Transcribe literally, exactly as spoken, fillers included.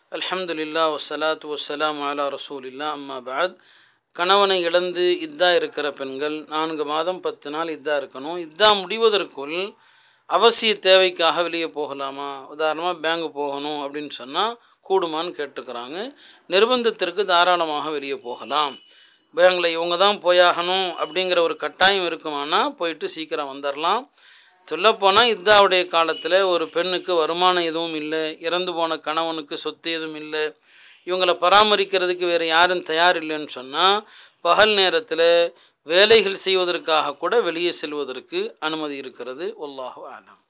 அல்ஹம்துலில்லா வஸ்ஸலாத்து வஸ்ஸலாமு அலா ரசூலில்லா அம்மா பஅத். கணவனை இழந்து இத்தா இருக்கிற பெண்கள் நான்கு மாதம் பத்து நாள் இத்தா இருக்கணும். இத்தா முடிவதற்குள் அவசிய தேவைக்காக வெளியே போகலாமா? உதாரணமாக பேங்க் போகணும் அப்படின்னு சொன்னால் கூடுமான்னு கேட்டுக்கிறாங்க. நிர்பந்தத்திற்கு தாராளமாக வெளியே போகலாம். பேங்கில் இவங்க தான் போயாகணும் அப்படிங்கிற ஒரு கட்டாயம் இருக்குமானா போயிட்டு சீக்கிரம் வந்துடலாம். சொல்லப்போனால் இத்தாவுடைய காலத்தில் ஒரு பெண்ணுக்கு வருமானம் எதுவும் இல்லை, இறந்து போன கணவனுக்கு சொத்து எதுவும் இல்லை, இவங்களை பராமரிக்கிறதுக்கு வேறு யாரும் தயார் இல்லைன்னு சொன்னால் பகல் நேரத்தில் வேலைகள் செய்வதற்காக கூட வெளியே செல்வதற்கு அனுமதி இருக்கிறது. வல்லாஹு ஆலம்.